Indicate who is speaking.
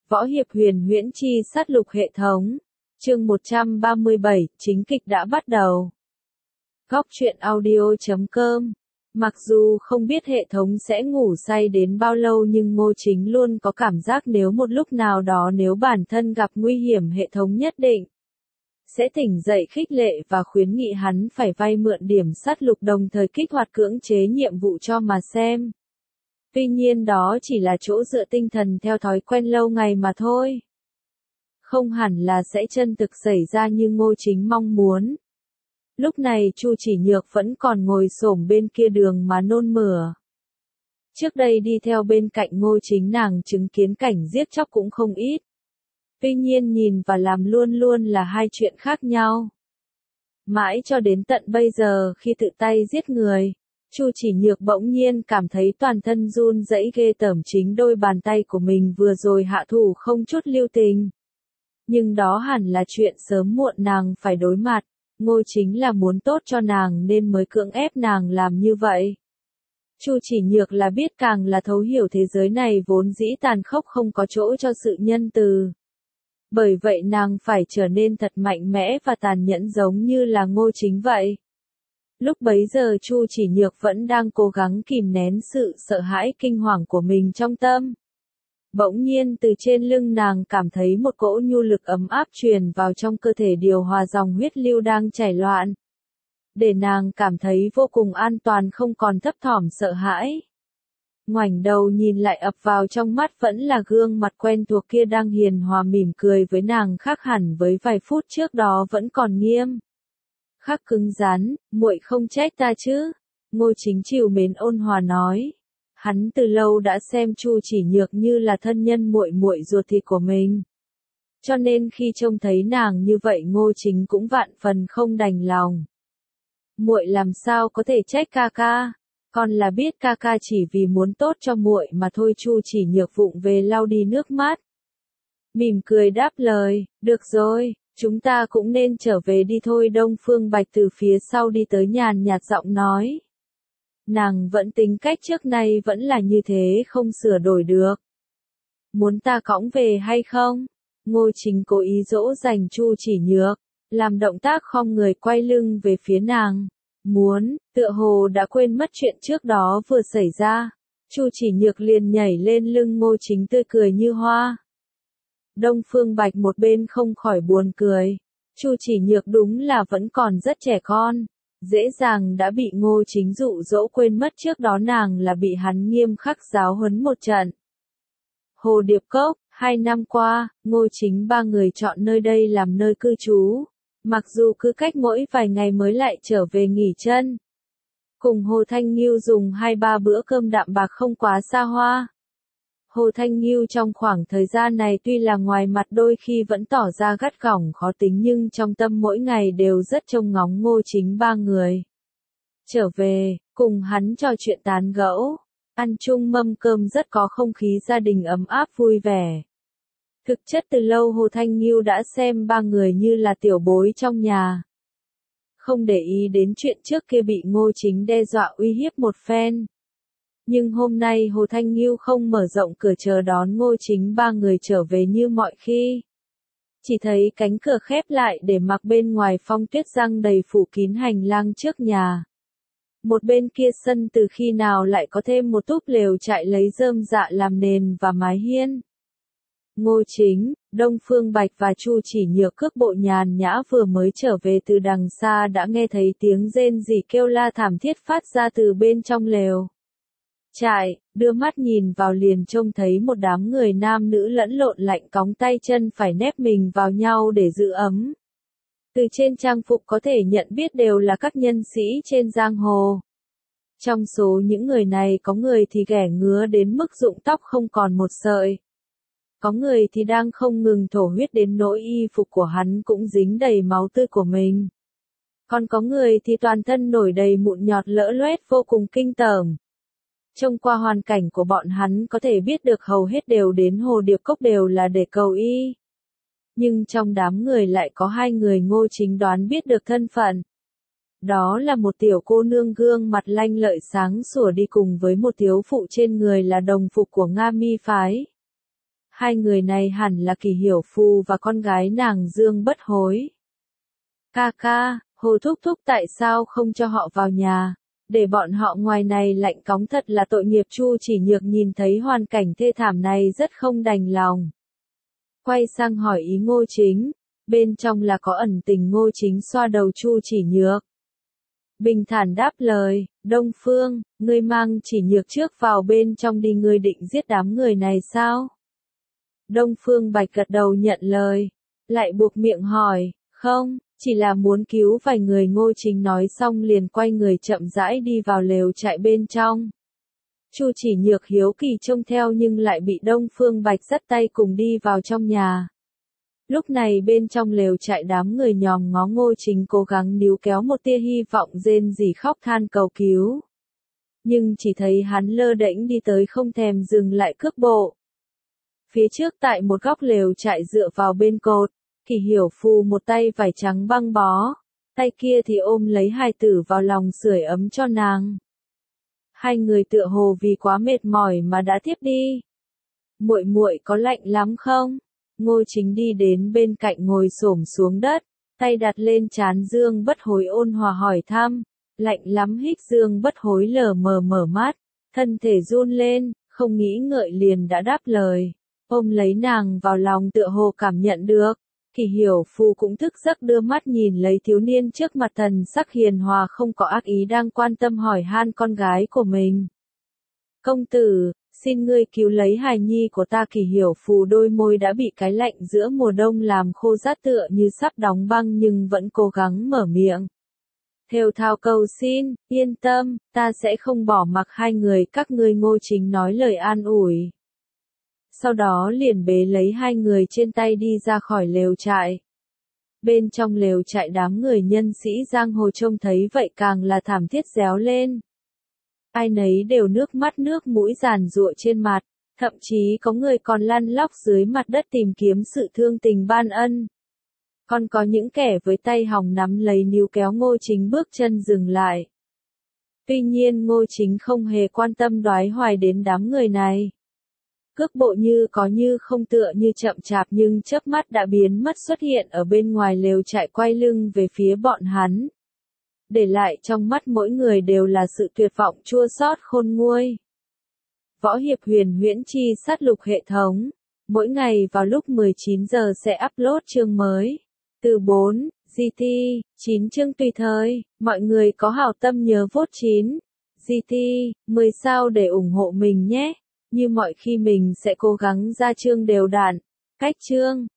Speaker 1: Võ hiệp huyền huyễn chi sát lục hệ thống. Chương 137, chính kịch đã bắt đầu. Góc truyện audio.com. Mặc dù không biết hệ thống sẽ ngủ say đến bao lâu nhưng Ngô Chính luôn có cảm giác nếu một lúc nào đó nếu bản thân gặp nguy hiểm hệ thống nhất định sẽ tỉnh dậy khích lệ và khuyến nghị hắn phải vay mượn điểm sát lục đồng thời kích hoạt cưỡng chế nhiệm vụ cho mà xem. Tuy nhiên đó chỉ là chỗ dựa tinh thần theo thói quen lâu ngày mà thôi. Không hẳn là sẽ chân thực xảy ra như Ngô Chính mong muốn. Lúc này Chu Chỉ Nhược vẫn còn ngồi xổm bên kia đường mà nôn mửa. Trước đây đi theo bên cạnh Ngô Chính nàng chứng kiến cảnh giết chóc cũng không ít. Tuy nhiên nhìn và làm luôn luôn là hai chuyện khác nhau. Mãi cho đến tận bây giờ khi tự tay giết người, Chu Chỉ Nhược bỗng nhiên cảm thấy toàn thân run rẩy ghê tởm, chính đôi bàn tay của mình vừa rồi hạ thủ không chút lưu tình. Nhưng đó hẳn là chuyện sớm muộn nàng phải đối mặt, Ngô Chính là muốn tốt cho nàng nên mới cưỡng ép nàng làm như vậy. Chu Chỉ Nhược là biết càng là thấu hiểu thế giới này vốn dĩ tàn khốc không có chỗ cho sự nhân từ. Bởi vậy nàng phải trở nên thật mạnh mẽ và tàn nhẫn giống như là Ngô Chính vậy. Lúc bấy giờ Chu Chỉ Nhược vẫn đang cố gắng kìm nén sự sợ hãi kinh hoàng của mình trong tâm. Bỗng nhiên từ trên lưng nàng cảm thấy một cỗ nhu lực ấm áp truyền vào trong cơ thể điều hòa dòng huyết lưu đang chảy loạn. Để nàng cảm thấy vô cùng an toàn không còn thấp thỏm sợ hãi. Ngoảnh đầu nhìn lại ập vào trong mắt vẫn là gương mặt quen thuộc kia đang hiền hòa mỉm cười với nàng, khác hẳn với vài phút trước đó vẫn còn nghiêm khắc cứng rắn. Muội không trách ta chứ? Ngô Chính trìu mến ôn hòa nói. Hắn từ lâu đã xem Chu Chỉ Nhược như là thân nhân muội muội ruột thịt của mình. Cho nên khi trông thấy nàng như vậy Ngô Chính cũng vạn phần không đành lòng. Muội làm sao có thể trách ca ca? Con là biết ca ca chỉ vì muốn tốt cho muội mà thôi. Chu Chỉ Nhược vụng về lau đi nước mắt. Mỉm cười đáp lời, được rồi, chúng ta cũng nên trở về đi thôi. Đông Phương Bạch từ phía sau đi tới nhàn nhạt giọng nói. Nàng vẫn tính cách trước nay vẫn là như thế không sửa đổi được. Muốn ta cõng về hay không? Ngô Chính cố ý dỗ dành Chu Chỉ Nhược, làm động tác khom người quay lưng về phía nàng. Muốn, tựa hồ đã quên mất chuyện trước đó vừa xảy ra. Chu Chỉ Nhược liền nhảy lên lưng Ngô Chính tươi cười như hoa. Đông Phương Bạch một bên không khỏi buồn cười. Chu Chỉ Nhược đúng là vẫn còn rất trẻ con. Dễ dàng đã bị Ngô Chính dụ dỗ quên mất trước đó nàng là bị hắn nghiêm khắc giáo huấn một trận. Hồ Điệp Cốc, 2 năm qua, Ngô Chính ba người chọn nơi đây làm nơi cư trú. Mặc dù cứ cách mỗi vài ngày mới lại trở về nghỉ chân. Cùng Hồ Thanh Nghiêu dùng 2-3 bữa cơm đạm bạc không quá xa hoa. Hồ Thanh Nghiêu trong khoảng thời gian này tuy là ngoài mặt đôi khi vẫn tỏ ra gắt gỏng khó tính nhưng trong tâm mỗi ngày đều rất trông ngóng Ngô Chính ba người. Trở về, cùng hắn trò chuyện tán gẫu, ăn chung mâm cơm rất có không khí gia đình ấm áp vui vẻ. Thực chất từ lâu Hồ Thanh Nghiêu đã xem ba người như là tiểu bối trong nhà. Không để ý đến chuyện trước kia bị Ngô Chính đe dọa uy hiếp một phen. Nhưng hôm nay Hồ Thanh Nghiêu không mở rộng cửa chờ đón Ngô Chính ba người trở về như mọi khi. Chỉ thấy cánh cửa khép lại để mặc bên ngoài phong tuyết răng đầy phủ kín hành lang trước nhà. Một bên kia sân từ khi nào lại có thêm một túp lều trại lấy rơm rạ làm nền và mái hiên. Ngô Chính, Đông Phương Bạch và Chu Chỉ Nhược cước bộ nhàn nhã vừa mới trở về từ đằng xa đã nghe thấy tiếng rên rỉ kêu la thảm thiết phát ra từ bên trong lều trại, đưa mắt nhìn vào liền trông thấy một đám người nam nữ lẫn lộn lạnh cóng tay chân phải nép mình vào nhau để giữ ấm. Từ trên trang phục có thể nhận biết đều là các nhân sĩ trên giang hồ. Trong số những người này có người thì ghẻ ngứa đến mức rụng tóc không còn một sợi. Có người thì đang không ngừng thổ huyết đến nỗi y phục của hắn cũng dính đầy máu tươi của mình. Còn có người thì toàn thân nổi đầy mụn nhọt lỡ loét vô cùng kinh tởm. Trông qua hoàn cảnh của bọn hắn có thể biết được hầu hết đều đến Hồ Điệp Cốc đều là để cầu y. Nhưng trong đám người lại có 2 người Ngô Chính đoán biết được thân phận. Đó là một tiểu cô nương gương mặt lanh lợi sáng sủa đi cùng với một thiếu phụ trên người là đồng phục của Nga Mi phái. Hai người này hẳn là Kỳ Hiểu Phù và con gái nàng Dương Bất Hối. Ca ca, Hồ thúc thúc tại sao không cho họ vào nhà, để bọn họ ngoài này lạnh cóng thật là tội nghiệp. Chu Chỉ Nhược nhìn thấy hoàn cảnh thê thảm này rất không đành lòng. Quay sang hỏi ý Ngô Chính, bên trong là có ẩn tình. Ngô Chính xoa đầu Chu Chỉ Nhược. Bình thản đáp lời, Đông Phương, ngươi mang Chỉ Nhược trước vào bên trong đi, ngươi định giết đám người này sao? Đông Phương Bạch gật đầu nhận lời, lại buộc miệng hỏi, không, chỉ là muốn cứu vài người. Ngô Chính nói xong liền quay người chậm rãi đi vào lều trại bên trong. Chu Chỉ Nhược hiếu kỳ trông theo nhưng lại bị Đông Phương Bạch dắt tay cùng đi vào trong nhà. Lúc này bên trong lều trại đám người nhòm ngó Ngô Chính cố gắng níu kéo một tia hy vọng, rên rỉ khóc than cầu cứu. Nhưng chỉ thấy hắn lơ đễnh đi tới không thèm dừng lại cước bộ. Phía trước tại một góc lều trại dựa vào bên cột, Kỳ Hiểu Phù một tay vải trắng băng bó, tay kia thì ôm lấy hài tử vào lòng sưởi ấm cho nàng. Hai người tựa hồ vì quá mệt mỏi mà đã thiếp đi. Muội muội có lạnh lắm không? Ngô Chính đi đến bên cạnh ngồi xổm xuống đất, tay đặt lên trán Dương Bất Hối ôn hòa hỏi thăm. Lạnh lắm. Hít. Dương Bất Hối lờ mờ mở mắt, thân thể run lên, không nghĩ ngợi liền đã đáp lời, ôm lấy nàng vào lòng tựa hồ cảm nhận được. Kỳ Hiểu Phù cũng thức giấc đưa mắt nhìn lấy thiếu niên trước mặt, thần sắc hiền hòa không có ác ý, đang quan tâm hỏi han con gái của mình. Công tử, xin ngươi cứu lấy hài nhi của ta. Kỳ Hiểu Phù đôi môi đã bị cái lạnh giữa mùa đông làm khô rát tựa như sắp đóng băng nhưng vẫn cố gắng mở miệng. Thều thào cầu xin, yên tâm, ta sẽ không bỏ mặc hai người các ngươi. Ngô Chính nói lời an ủi. Sau đó liền bế lấy hai người trên tay đi ra khỏi lều trại. Bên trong lều trại đám người nhân sĩ giang hồ trông thấy vậy càng là thảm thiết réo lên. Ai nấy đều nước mắt nước mũi giàn giụa trên mặt, thậm chí có người còn lăn lóc dưới mặt đất tìm kiếm sự thương tình ban ân. Còn có những kẻ với tay hòng nắm lấy níu kéo Ngô Chính bước chân dừng lại. Tuy nhiên Ngô Chính không hề quan tâm đoái hoài đến đám người này. Cước bộ như có như không, tựa như chậm chạp nhưng chớp mắt đã biến mất, xuất hiện ở bên ngoài lều trại, quay lưng về phía bọn hắn. Để lại trong mắt mỗi người đều là sự tuyệt vọng chua xót khôn nguôi. Võ Hiệp Huyền Huyễn Chi Sát Lục hệ thống. Mỗi ngày vào lúc 19 giờ sẽ upload chương mới. Từ 4, GT, 9 chương tùy thời. Mọi người có hảo tâm nhớ vote 9, GT, 10 sao để ủng hộ mình nhé. Như mọi khi mình sẽ cố gắng ra chương đều đặn, cách chương.